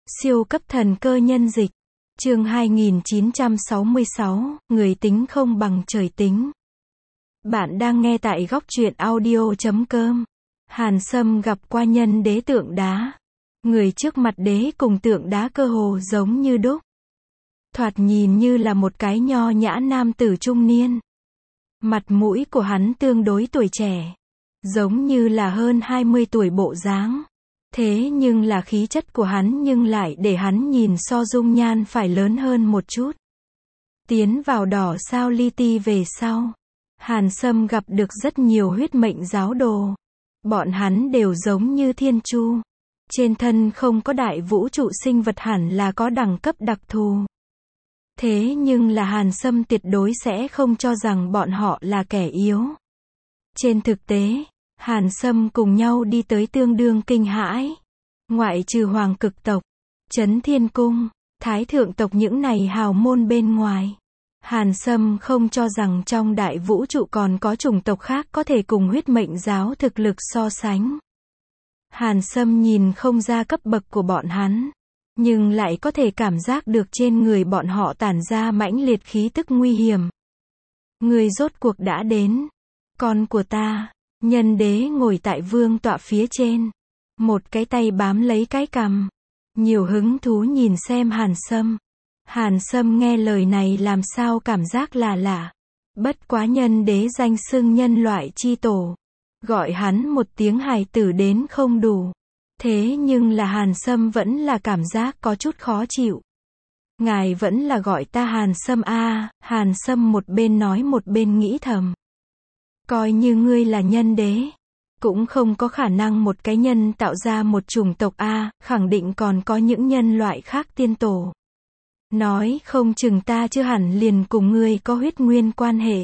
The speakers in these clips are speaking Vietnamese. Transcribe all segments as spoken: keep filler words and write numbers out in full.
Siêu cấp thần cơ nhân dịch. Chương hai nghìn chín trăm sáu mươi sáu, người tính không bằng trời tính. Bạn đang nghe tại góc truyện audio chấm com. Hàn Sâm gặp qua nhân đế tượng đá. Người trước mặt đế cùng tượng đá cơ hồ giống như đúc. Thoạt nhìn như là một cái nho nhã nam tử trung niên. Mặt mũi của hắn tương đối tuổi trẻ. Giống như là hơn hai mươi tuổi bộ dáng. Thế nhưng là khí chất của hắn nhưng lại để hắn nhìn so dung nhan phải lớn hơn một chút. Tiến vào đỏ sao li ti về sau. Hàn Sâm gặp được rất nhiều huyết mệnh giáo đồ. Bọn hắn đều giống như thiên chu. Trên thân không có đại vũ trụ sinh vật hẳn là có đẳng cấp đặc thù. Thế nhưng là Hàn Sâm tuyệt đối sẽ không cho rằng bọn họ là kẻ yếu. Trên thực tế, Hàn Sâm cùng nhau đi tới tương đương kinh hãi. Ngoại trừ hoàng cực tộc, Chấn Thiên Cung, Thái Thượng tộc những này hào môn bên ngoài. Hàn Sâm không cho rằng trong đại vũ trụ còn có chủng tộc khác có thể cùng huyết mệnh giáo thực lực so sánh. Hàn Sâm nhìn không ra cấp bậc của bọn hắn, nhưng lại có thể cảm giác được trên người bọn họ tản ra mãnh liệt khí tức nguy hiểm. Người rốt cuộc đã đến. Con của ta. Nhân đế ngồi tại vương tọa phía trên. Một cái tay bám lấy cái cằm. Nhiều hứng thú nhìn xem Hàn Sâm. Hàn Sâm nghe lời này làm sao cảm giác là lạ. Bất quá nhân đế danh xưng nhân loại chi tổ. Gọi hắn một tiếng hài tử đến không đủ. Thế nhưng là Hàn Sâm vẫn là cảm giác có chút khó chịu. Ngài vẫn là gọi ta Hàn Sâm a à. Hàn Sâm một bên nói một bên nghĩ thầm. Coi như ngươi là nhân đế. Cũng không có khả năng một cái nhân tạo ra một chủng tộc a à, khẳng định còn có những nhân loại khác tiên tổ. Nói không chừng ta chưa hẳn liền cùng ngươi có huyết nguyên quan hệ.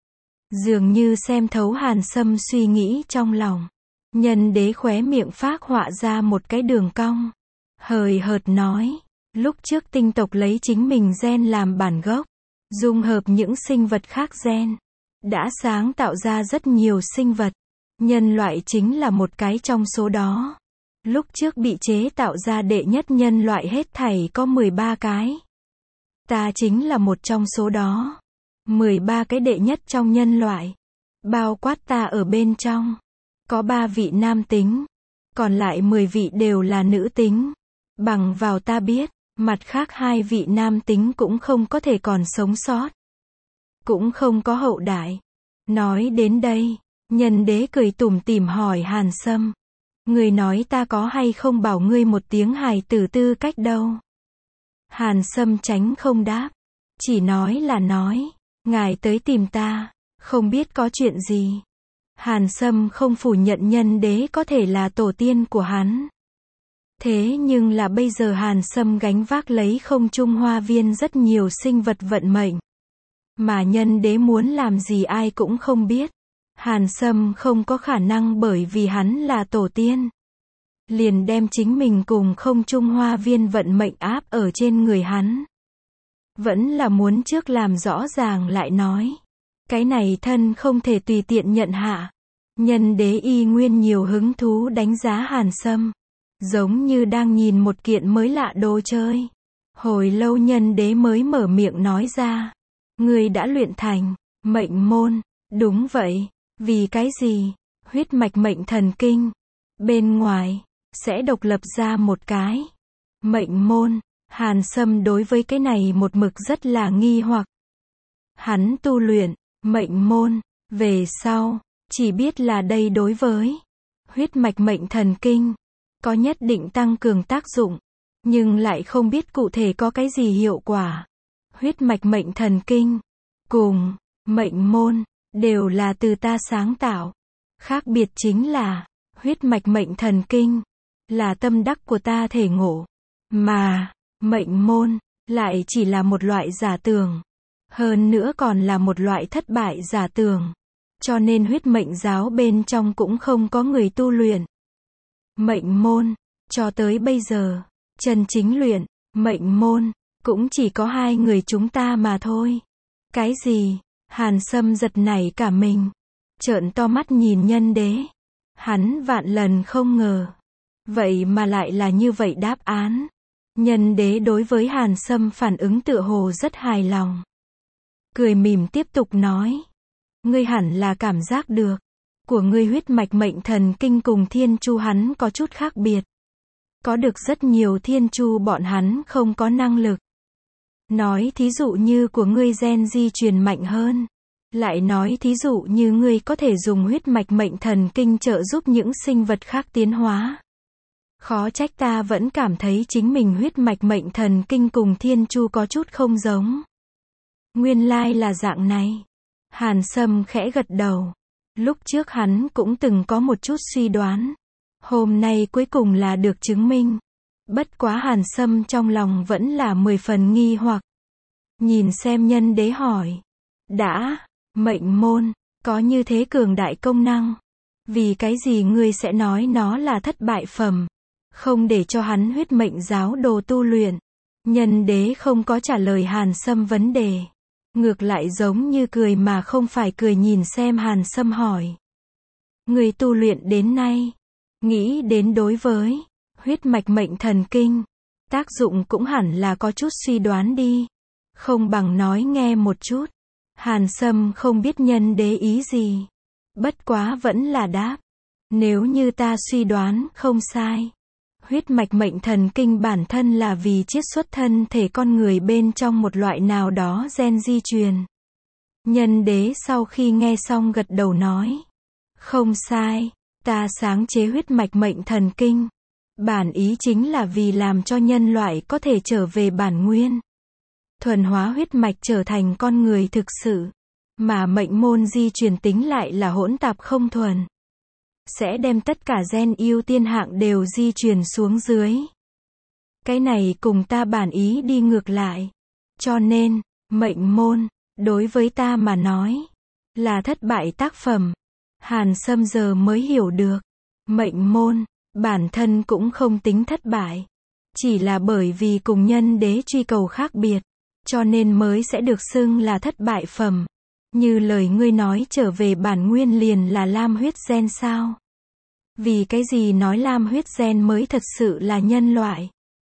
Dường như xem thấu Hàn Sâm suy nghĩ trong lòng. Nhân đế khóe miệng phác họa ra một cái đường cong. Hời hợt nói. Lúc trước tinh tộc lấy chính mình gen làm bản gốc. Dung hợp những sinh vật khác gen. Đã sáng tạo ra rất nhiều sinh vật. Nhân loại chính là một cái trong số đó. Lúc trước bị chế tạo ra đệ nhất nhân loại hết thảy có mười ba cái. Ta chính là một trong số đó. mười ba cái đệ nhất trong nhân loại. Bao quát ta ở bên trong. Có ba vị nam tính. Còn lại mười vị đều là nữ tính. Bằng vào ta biết, mặt khác hai vị nam tính cũng không có thể còn sống sót. Cũng không có hậu đại. Nói đến đây, nhân đế cười tủm tỉm hỏi Hàn Sâm. Người nói ta có hay không bảo ngươi một tiếng hài tử tư cách đâu. Hàn Sâm tránh không đáp. Chỉ nói là nói. Ngài tới tìm ta. Không biết có chuyện gì. Hàn Sâm không phủ nhận nhân đế có thể là tổ tiên của hắn. Thế nhưng là bây giờ Hàn Sâm gánh vác lấy không trung hoa viên rất nhiều sinh vật vận mệnh. Mà nhân đế muốn làm gì ai cũng không biết. Hàn Sâm không có khả năng bởi vì hắn là tổ tiên. Liền đem chính mình cùng không trung hoa viên vận mệnh áp ở trên người hắn. Vẫn là muốn trước làm rõ ràng lại nói. Cái này thân không thể tùy tiện nhận hạ. Nhân đế y nguyên nhiều hứng thú đánh giá Hàn Sâm. Giống như đang nhìn một kiện mới lạ đồ chơi. Hồi lâu nhân đế mới mở miệng nói ra. Ngươi đã luyện thành mệnh môn. Đúng vậy. Vì cái gì? Huyết mạch mệnh thần kinh. Bên ngoài, sẽ độc lập ra một cái mệnh môn. Hàn Sâm đối với cái này một mực rất là nghi hoặc. Hắn tu luyện mệnh môn. Về sau, chỉ biết là đây đối với huyết mạch mệnh thần kinh. Có nhất định tăng cường tác dụng. Nhưng lại không biết cụ thể có cái gì hiệu quả. Huyết mạch mệnh thần kinh. Cùng mệnh môn. Đều là từ ta sáng tạo. Khác biệt chính là, huyết mạch mệnh thần kinh, là tâm đắc của ta thể ngộ. Mà, mệnh môn, lại chỉ là một loại giả tưởng. Hơn nữa còn là một loại thất bại giả tưởng. Cho nên huyết mệnh giáo bên trong cũng không có người tu luyện. Mệnh môn, cho tới bây giờ, chân chính luyện, mệnh môn, cũng chỉ có hai người chúng ta mà thôi. Cái gì? Hàn Sâm giật nảy cả mình. Trợn to mắt nhìn nhân đế. Hắn vạn lần không ngờ. Vậy mà lại là như vậy đáp án. Nhân đế đối với Hàn Sâm phản ứng tựa hồ rất hài lòng. Cười mỉm tiếp tục nói. Ngươi hẳn là cảm giác được. Của ngươi huyết mạch mệnh thần kinh cùng thiên chu hắn có chút khác biệt. Có được rất nhiều thiên chu bọn hắn không có năng lực. Nói thí dụ như của ngươi gen di truyền mạnh hơn. Lại nói thí dụ như ngươi có thể dùng huyết mạch mệnh thần kinh trợ giúp những sinh vật khác tiến hóa. Khó trách ta vẫn cảm thấy chính mình huyết mạch mệnh thần kinh cùng thiên chu có chút không giống. Nguyên lai là dạng này. Hàn Sâm khẽ gật đầu. Lúc trước hắn cũng từng có một chút suy đoán. Hôm nay cuối cùng là được chứng minh. Bất quá Hàn Sâm trong lòng vẫn là mười phần nghi hoặc. Nhìn xem nhân đế hỏi. Đã, mệnh môn, có như thế cường đại công năng. Vì cái gì ngươi sẽ nói nó là thất bại phẩm? Không để cho hắn huyết mệnh giáo đồ tu luyện. Nhân đế không có trả lời Hàn Sâm vấn đề. Ngược lại giống như cười mà không phải cười nhìn xem Hàn Sâm hỏi. Người tu luyện đến nay, nghĩ đến đối với huyết mạch mệnh thần kinh, tác dụng cũng hẳn là có chút suy đoán đi. Không bằng nói nghe một chút. Hàn Sâm không biết nhân đế ý gì. Bất quá vẫn là đáp. Nếu như ta suy đoán không sai. Huyết mạch mệnh thần kinh bản thân là vì chiết xuất thân thể con người bên trong một loại nào đó gen di truyền. Nhân đế sau khi nghe xong gật đầu nói. Không sai, ta sáng chế huyết mạch mệnh thần kinh. Bản ý chính là vì làm cho nhân loại có thể trở về bản nguyên. Thuần hóa huyết mạch trở thành con người thực sự. Mà mệnh môn di truyền tính lại là hỗn tạp không thuần. Sẽ đem tất cả gen ưu tiên hạng đều di truyền xuống dưới. Cái này cùng ta bản ý đi ngược lại. Cho nên, mệnh môn, đối với ta mà nói, là thất bại tác phẩm. Hàn Sâm giờ mới hiểu được. Mệnh môn, bản thân cũng không tính thất bại. Chỉ là bởi vì cùng nhân đế truy cầu khác biệt. Cho nên mới sẽ được xưng là thất bại phẩm. Như lời ngươi nói trở về bản nguyên liền là lam huyết gen sao? Vì cái gì nói lam huyết gen mới thật sự là nhân loại?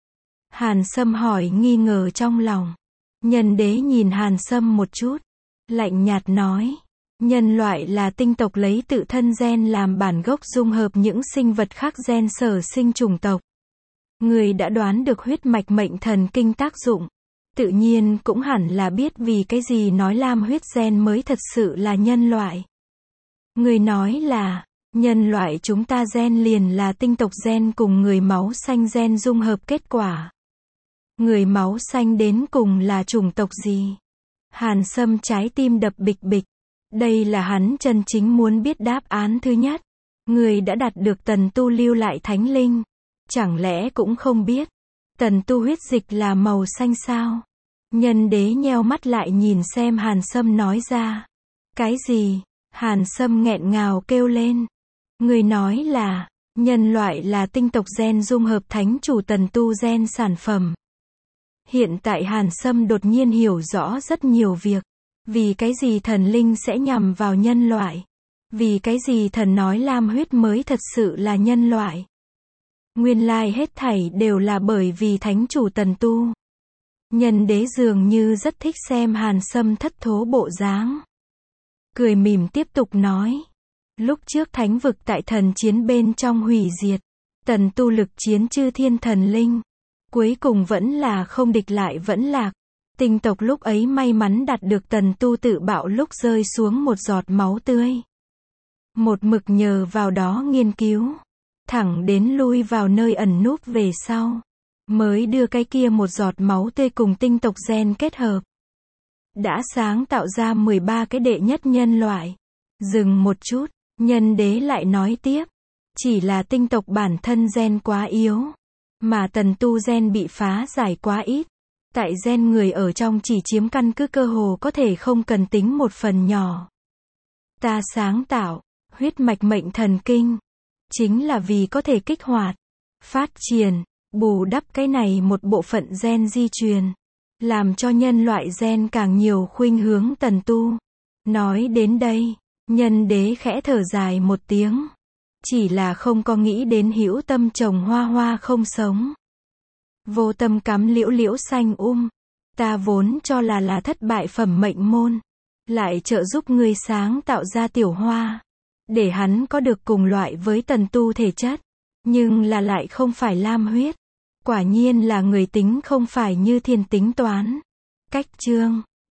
Hàn Sâm hỏi nghi ngờ trong lòng. Nhân đế nhìn Hàn Sâm một chút. Lạnh nhạt nói. Nhân loại là tinh tộc lấy tự thân gen làm bản gốc dung hợp những sinh vật khác gen sở sinh chủng tộc. Người đã đoán được huyết mạch mệnh thần kinh tác dụng. Tự nhiên cũng hẳn là biết vì cái gì nói lam huyết gen mới thật sự là nhân loại. Người nói là, nhân loại chúng ta gen liền là tinh tộc gen cùng người máu xanh gen dung hợp kết quả. Người máu xanh đến cùng là chủng tộc gì? Hàn Sâm trái tim đập bịch bịch. Đây là hắn chân chính muốn biết đáp án thứ nhất. Người đã đạt được tần tu lưu lại thánh linh. Chẳng lẽ cũng không biết. Tần tu huyết dịch là màu xanh sao? Nhân đế nheo mắt lại nhìn xem Hàn Sâm nói ra. Cái gì? Hàn Sâm nghẹn ngào kêu lên. Người nói là, nhân loại là tinh tộc gen dung hợp thánh chủ tần tu gen sản phẩm. Hiện tại Hàn Sâm đột nhiên hiểu rõ rất nhiều việc. Vì cái gì thần linh sẽ nhằm vào nhân loại? Vì cái gì thần nói lam huyết mới thật sự là nhân loại? Nguyên lai hết thảy đều là bởi vì thánh chủ tần tu. Nhân đế dường như rất thích xem Hàn Sâm thất thố bộ dáng. Cười mỉm tiếp tục nói. Lúc trước thánh vực tại thần chiến bên trong hủy diệt. Tần tu lực chiến chư thiên thần linh. Cuối cùng vẫn là không địch lại vẫn lạc. Tinh tộc lúc ấy may mắn đạt được tần tu tự bạo lúc rơi xuống một giọt máu tươi. Một mực nhờ vào đó nghiên cứu. Thẳng đến lui vào nơi ẩn núp về sau. Mới đưa cái kia một giọt máu tươi cùng tinh tộc gen kết hợp. Đã sáng tạo ra mười ba cái đệ nhất nhân loại. Dừng một chút, nhân đế lại nói tiếp. Chỉ là tinh tộc bản thân gen quá yếu. Mà tần tu gen bị phá giải quá ít. Tại gen người ở trong chỉ chiếm căn cứ cơ hồ có thể không cần tính một phần nhỏ. Ta sáng tạo, huyết mạch mệnh thần kinh. Chính là vì có thể kích hoạt, phát triển, bù đắp cái này một bộ phận gen di truyền. Làm cho nhân loại gen càng nhiều khuynh hướng tần tu. Nói đến đây, nhân đế khẽ thở dài một tiếng. Chỉ là không có nghĩ đến hữu tâm trồng hoa hoa không sống. Vô tâm cắm liễu liễu xanh um. Ta vốn cho là là thất bại phẩm mệnh môn. Lại trợ giúp ngươi sáng tạo ra tiểu hoa. Để hắn có được cùng loại với tần tu thể chất. Nhưng là lại không phải lam huyết. Quả nhiên là người tính không phải như thiên tính toán. Cách chương